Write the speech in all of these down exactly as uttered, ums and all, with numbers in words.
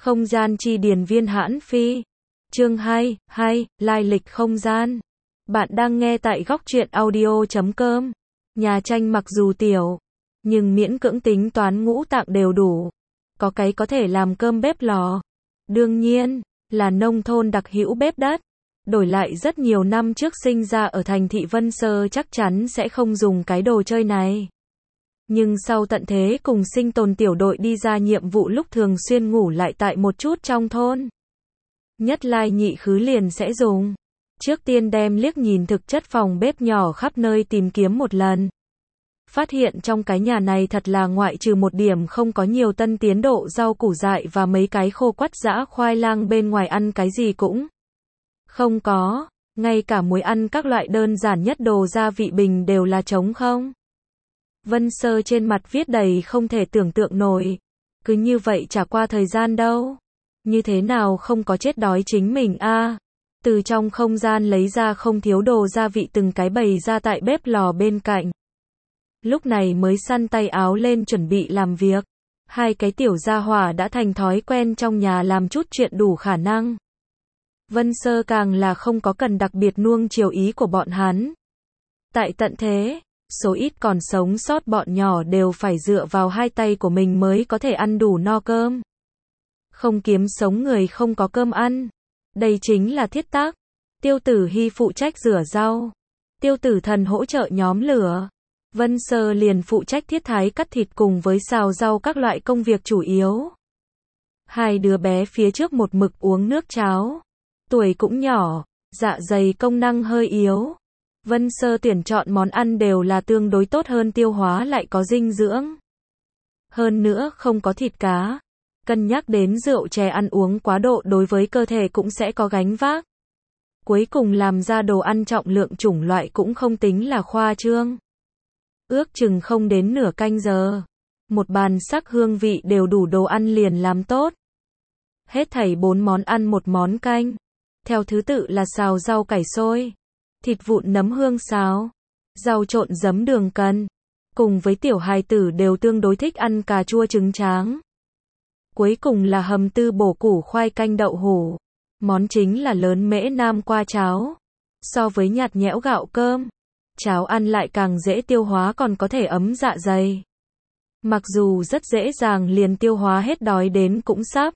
Không gian chi điền viên hãn phi. Chương hai, hai, lai lịch không gian. Bạn đang nghe tại góc truyện audio chấm com. Nhà tranh mặc dù tiểu, nhưng miễn cưỡng tính toán ngũ tạng đều đủ. Có cái có thể làm cơm bếp lò. Đương nhiên, là nông thôn đặc hữu bếp đất. Đổi lại rất nhiều năm trước sinh ra ở thành thị Vân Sơ chắc chắn sẽ không dùng cái đồ chơi này. Nhưng sau tận thế cùng sinh tồn tiểu đội đi ra nhiệm vụ lúc thường xuyên ngủ lại tại một chút trong thôn. Nhất lai nhị khứ liền sẽ dùng. Trước tiên đem liếc nhìn thực chất phòng bếp nhỏ khắp nơi tìm kiếm một lần. Phát hiện trong cái nhà này thật là ngoại trừ một điểm không có nhiều tân tiến độ rau củ dại và mấy cái khô quắt giã khoai lang bên ngoài ăn cái gì cũng không có, ngay cả muối ăn các loại đơn giản nhất đồ gia vị bình đều là trống không. Vân Sơ trên mặt viết đầy không thể tưởng tượng nổi. Cứ như vậy chả qua thời gian đâu. Như thế nào không có chết đói chính mình a? À, từ trong không gian lấy ra không thiếu đồ gia vị từng cái bày ra tại bếp lò bên cạnh. Lúc này mới săn tay áo lên chuẩn bị làm việc. Hai cái tiểu gia hỏa đã thành thói quen trong nhà làm chút chuyện đủ khả năng. Vân Sơ càng là không có cần đặc biệt nuông chiều ý của bọn hắn. Tại tận thế, số ít còn sống sót bọn nhỏ đều phải dựa vào hai tay của mình mới có thể ăn đủ no cơm. Không kiếm sống người không có cơm ăn. Đây chính là thiết tắc. Tiêu Tử Hy phụ trách rửa rau. Tiêu Tử Thần hỗ trợ nhóm lửa. Vân Sơ liền phụ trách thiết thái cắt thịt cùng với xào rau các loại công việc chủ yếu. Hai đứa bé phía trước một mực uống nước cháo. Tuổi cũng nhỏ, dạ dày công năng hơi yếu. Vân Sơ tuyển chọn món ăn đều là tương đối tốt hơn tiêu hóa lại có dinh dưỡng. Hơn nữa không có thịt cá. Cân nhắc đến rượu chè ăn uống quá độ đối với cơ thể cũng sẽ có gánh vác. Cuối cùng làm ra đồ ăn trọng lượng chủng loại cũng không tính là khoa trương. Ước chừng không đến nửa canh giờ. Một bàn sắc hương vị đều đủ đồ ăn liền làm tốt. Hết thảy bốn món ăn một món canh. Theo thứ tự là xào rau cải xôi, thịt vụn nấm hương xào, rau trộn giấm đường cần. Cùng với tiểu hài tử đều tương đối thích ăn cà chua trứng tráng. Cuối cùng là hầm tư bổ củ khoai canh đậu hủ. Món chính là lớn mễ nam qua cháo. So với nhạt nhẽo gạo cơm, cháo ăn lại càng dễ tiêu hóa còn có thể ấm dạ dày. Mặc dù rất dễ dàng liền tiêu hóa hết đói đến cũng sắp.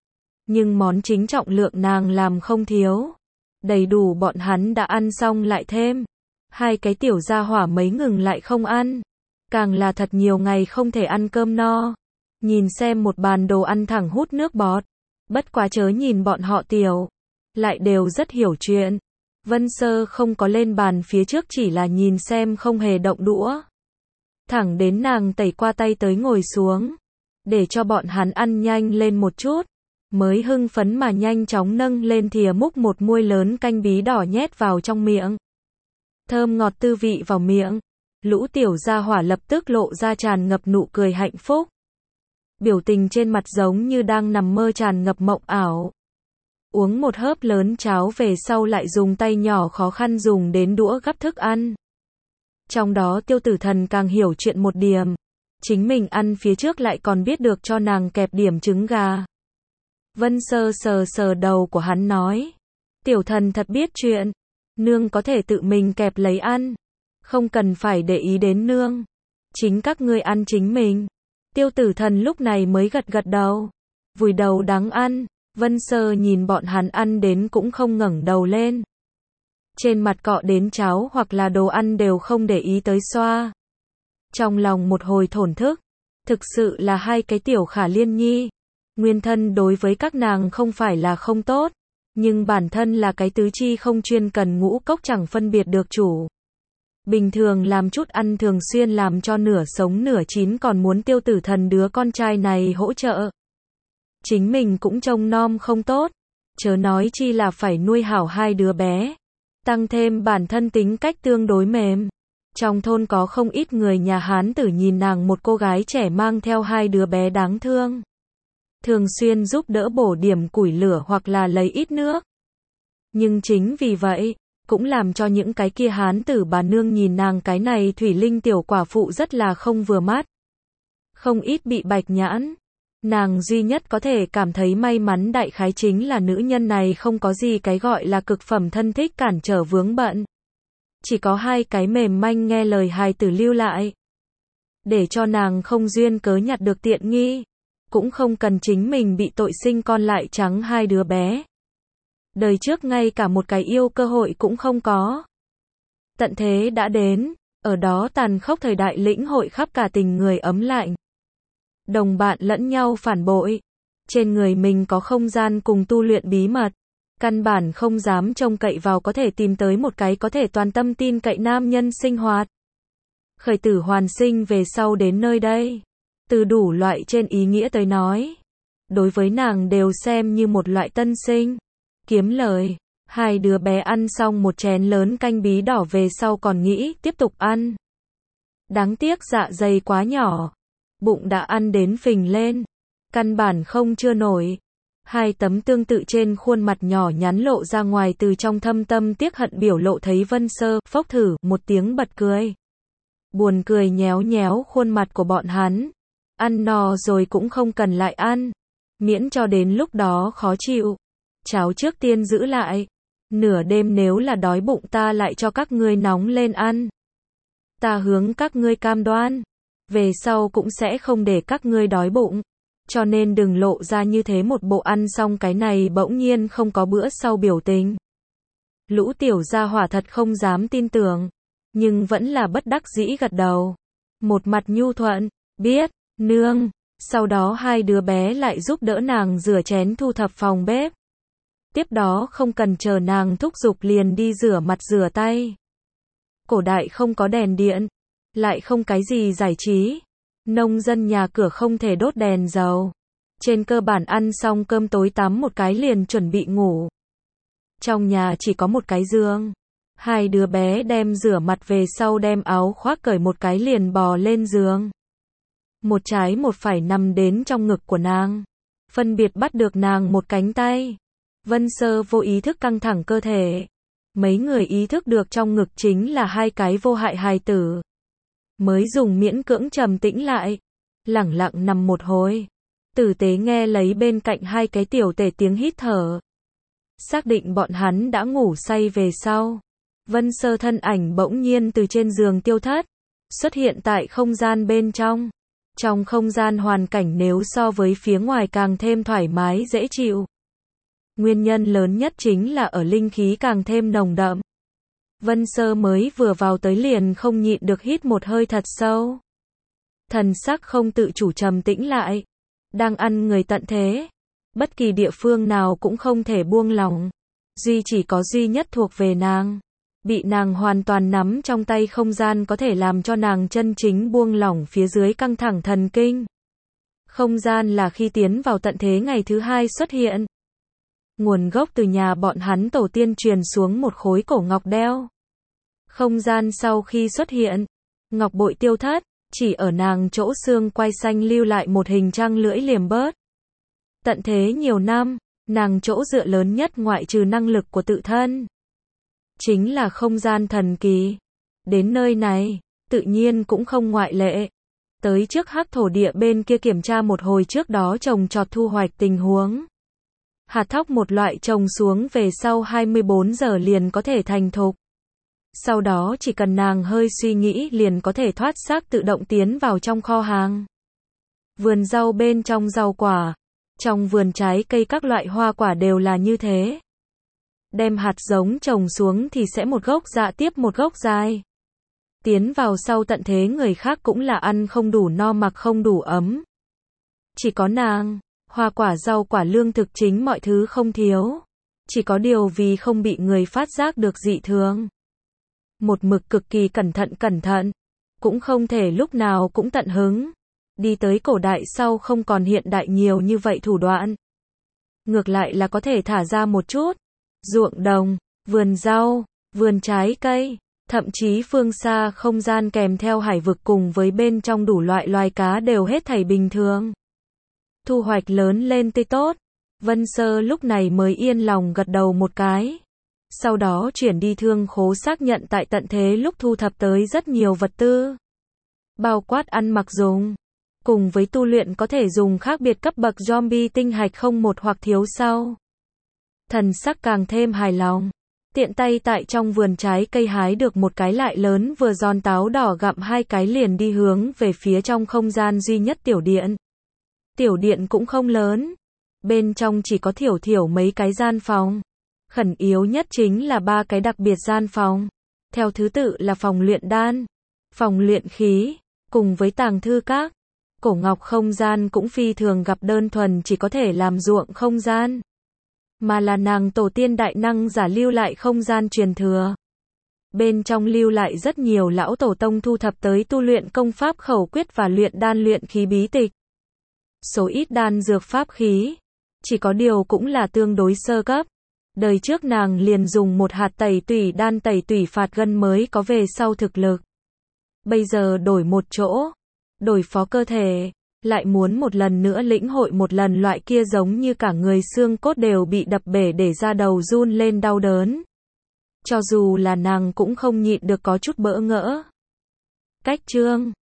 Nhưng món chính trọng lượng nàng làm không thiếu. Đầy đủ bọn hắn đã ăn xong lại thêm. Hai cái tiểu gia hỏa mấy ngừng lại không ăn. Càng là thật nhiều ngày không thể ăn cơm no. Nhìn xem một bàn đồ ăn thẳng hút nước bọt. Bất quá chớ nhìn bọn họ tiểu. Lại đều rất hiểu chuyện. Vân Sơ không có lên bàn phía trước chỉ là nhìn xem không hề động đũa. Thẳng đến nàng tẩy qua tay tới ngồi xuống. Để cho bọn hắn ăn nhanh lên một chút. Mới hưng phấn mà nhanh chóng nâng lên thìa múc một muôi lớn canh bí đỏ nhét vào trong miệng. Thơm ngọt tư vị vào miệng. Lũ tiểu gia hỏa lập tức lộ ra tràn ngập nụ cười hạnh phúc. Biểu tình trên mặt giống như đang nằm mơ tràn ngập mộng ảo. Uống một hớp lớn cháo về sau lại dùng tay nhỏ khó khăn dùng đến đũa gắp thức ăn. Trong đó Tiêu Tử Thần càng hiểu chuyện một điểm. Chính mình ăn phía trước lại còn biết được cho nàng kẹp điểm trứng gà. Vân Sơ sờ sờ đầu của hắn nói. Tiểu Thần thật biết chuyện. Nương có thể tự mình kẹp lấy ăn. Không cần phải để ý đến nương. Chính các ngươi ăn chính mình. Tiêu Tử Thần lúc này mới gật gật đầu. Vùi đầu đắng ăn. Vân Sơ nhìn bọn hắn ăn đến cũng không ngẩng đầu lên. Trên mặt cọ đến cháo hoặc là đồ ăn đều không để ý tới xoa. Trong lòng một hồi thổn thức. Thực sự là hai cái tiểu khả liên nhi. Nguyên thân đối với các nàng không phải là không tốt. Nhưng bản thân là cái tứ chi không chuyên cần ngũ cốc chẳng phân biệt được chủ. Bình thường làm chút ăn thường xuyên làm cho nửa sống nửa chín còn muốn Tiêu Tử Thần đứa con trai này hỗ trợ. Chính mình cũng trông nom không tốt. Chớ nói chi là phải nuôi hảo hai đứa bé. Tăng thêm bản thân tính cách tương đối mềm. Trong thôn có không ít người nhà Hán tử nhìn nàng một cô gái trẻ mang theo hai đứa bé đáng thương. Thường xuyên giúp đỡ bổ điểm củi lửa hoặc là lấy ít nước. Nhưng chính vì vậy, cũng làm cho những cái kia Hán tử bà nương nhìn nàng cái này thủy linh tiểu quả phụ rất là không vừa mắt. Không ít bị bạch nhãn. Nàng duy nhất có thể cảm thấy may mắn đại khái chính là nữ nhân này không có gì cái gọi là cực phẩm thân thích cản trở vướng bận. Chỉ có hai cái mềm manh nghe lời hài tử lưu lại. Để cho nàng không duyên cớ nhặt được tiện nghi. Cũng không cần chính mình bị tội sinh con lại trắng hai đứa bé. Đời trước ngay cả một cái yêu cơ hội cũng không có. Tận thế đã đến, ở đó tàn khốc thời đại lĩnh hội khắp cả tình người ấm lạnh. Đồng bạn lẫn nhau phản bội. Trên người mình có không gian cùng tu luyện bí mật. Căn bản không dám trông cậy vào có thể tìm tới một cái có thể toàn tâm tin cậy nam nhân sinh hoạt. Khởi tử hoàn sinh về sau đến nơi đây. Từ đủ loại trên ý nghĩa tới nói. Đối với nàng đều xem như một loại tân sinh. Kiếm lời. Hai đứa bé ăn xong một chén lớn canh bí đỏ về sau còn nghĩ tiếp tục ăn. Đáng tiếc dạ dày quá nhỏ. Bụng đã ăn đến phình lên. Căn bản không chưa nổi. Hai tấm tương tự trên khuôn mặt nhỏ nhắn lộ ra ngoài từ trong thâm tâm tiếc hận biểu lộ thấy Vân Sơ, phốc thử, một tiếng bật cười. Buồn cười nhéo nhéo khuôn mặt của bọn hắn. Ăn no rồi cũng không cần lại ăn. Miễn cho đến lúc đó khó chịu. Cháu trước tiên giữ lại. Nửa đêm nếu là đói bụng ta lại cho các ngươi nóng lên ăn. Ta hướng các ngươi cam đoan. Về sau cũng sẽ không để các ngươi đói bụng. Cho nên đừng lộ ra như thế một bộ ăn xong cái này bỗng nhiên không có bữa sau biểu tình. Lũ tiểu gia hỏa thật không dám tin tưởng. Nhưng vẫn là bất đắc dĩ gật đầu. Một mặt nhu thuận, biết, nương. Sau đó hai đứa bé lại giúp đỡ nàng rửa chén thu thập phòng bếp. Tiếp đó không cần chờ nàng thúc giục liền đi rửa mặt rửa tay. Cổ đại không có đèn điện. Lại không cái gì giải trí. Nông dân nhà cửa không thể đốt đèn dầu. Trên cơ bản ăn xong cơm tối tắm một cái liền chuẩn bị ngủ. Trong nhà chỉ có một cái giường. Hai đứa bé đem rửa mặt về sau đem áo khoác cởi một cái liền bò lên giường. Một trái một phải nằm đến trong ngực của nàng. Phân biệt bắt được nàng một cánh tay. Vân Sơ vô ý thức căng thẳng cơ thể. Mấy người ý thức được trong ngực chính là hai cái vô hại hài tử. Mới dùng miễn cưỡng trầm tĩnh lại. Lẳng lặng nằm một hồi. Tử tế nghe lấy bên cạnh hai cái tiểu tể tiếng hít thở. Xác định bọn hắn đã ngủ say về sau. Vân Sơ thân ảnh bỗng nhiên từ trên giường tiêu thất. Xuất hiện tại không gian bên trong. Trong không gian hoàn cảnh nếu so với phía ngoài càng thêm thoải mái dễ chịu. Nguyên nhân lớn nhất chính là ở linh khí càng thêm nồng đậm. Vân Sơ mới vừa vào tới liền không nhịn được hít một hơi thật sâu. Thần sắc không tự chủ trầm tĩnh lại. Đang ăn người tận thế. Bất kỳ địa phương nào cũng không thể buông lỏng. Duy chỉ có duy nhất thuộc về nàng. Bị nàng hoàn toàn nắm trong tay không gian có thể làm cho nàng chân chính buông lỏng phía dưới căng thẳng thần kinh. Không gian là khi tiến vào tận thế ngày thứ hai xuất hiện. Nguồn gốc từ nhà bọn hắn tổ tiên truyền xuống một khối cổ ngọc đeo. Không gian sau khi xuất hiện, ngọc bội tiêu thất, chỉ ở nàng chỗ xương quai xanh lưu lại một hình trăng lưỡi liềm bớt. Tận thế nhiều năm, nàng chỗ dựa lớn nhất ngoại trừ năng lực của tự thân. Chính là không gian thần kỳ. Đến nơi này, tự nhiên cũng không ngoại lệ. Tới trước hắc thổ địa bên kia kiểm tra một hồi trước đó trồng trọt thu hoạch tình huống. Hạt thóc một loại trồng xuống về sau hai mươi bốn giờ liền có thể thành thục. Sau đó chỉ cần nàng hơi suy nghĩ liền có thể thoát xác tự động tiến vào trong kho hàng. Vườn rau bên trong rau quả. Trong vườn trái cây các loại hoa quả đều là như thế. Đem hạt giống trồng xuống thì sẽ một gốc dạ tiếp một gốc dài. Tiến vào sau tận thế người khác cũng là ăn không đủ no mặc không đủ ấm. Chỉ có nàng, hoa quả rau quả lương thực chính mọi thứ không thiếu. Chỉ có điều vì không bị người phát giác được dị thường. Một mực cực kỳ cẩn thận cẩn thận. Cũng không thể lúc nào cũng tận hứng. Đi tới cổ đại sau không còn hiện đại nhiều như vậy thủ đoạn. Ngược lại là có thể thả ra một chút. Ruộng đồng, vườn rau, vườn trái cây, thậm chí phương xa không gian kèm theo hải vực cùng với bên trong đủ loại loài cá đều hết thảy bình thường. Thu hoạch lớn lên tươi tốt. Vân Sơ lúc này mới yên lòng gật đầu một cái. Sau đó chuyển đi thương khố xác nhận tại tận thế lúc thu thập tới rất nhiều vật tư. Bao quát ăn mặc dùng. Cùng với tu luyện có thể dùng khác biệt cấp bậc zombie tinh hạch không một hoặc thiếu sau. Thần sắc càng thêm hài lòng. Tiện tay tại trong vườn trái cây hái được một cái lại lớn vừa giòn táo đỏ gặm hai cái liền đi hướng về phía trong không gian duy nhất tiểu điện. Tiểu điện cũng không lớn. Bên trong chỉ có thiểu thiểu mấy cái gian phòng. Khẩn yếu nhất chính là ba cái đặc biệt gian phòng. Theo thứ tự là phòng luyện đan, phòng luyện khí, cùng với tàng thư các. Cổ ngọc không gian cũng phi thường gặp đơn thuần chỉ có thể làm ruộng không gian. Mà là nàng tổ tiên đại năng giả lưu lại không gian truyền thừa. Bên trong lưu lại rất nhiều lão tổ tông thu thập tới tu luyện công pháp khẩu quyết và luyện đan luyện khí bí tịch. Số ít đan dược pháp khí. Chỉ có điều cũng là tương đối sơ cấp. Đời trước nàng liền dùng một hạt tẩy tủy đan tẩy tủy phạt gân mới có về sau thực lực. Bây giờ đổi một chỗ. Đổi phó cơ thể. Lại muốn một lần nữa lĩnh hội một lần loại kia giống như cả người xương cốt đều bị đập bể để ra đầu run lên đau đớn. Cho dù là nàng cũng không nhịn được có chút bỡ ngỡ. Cách chương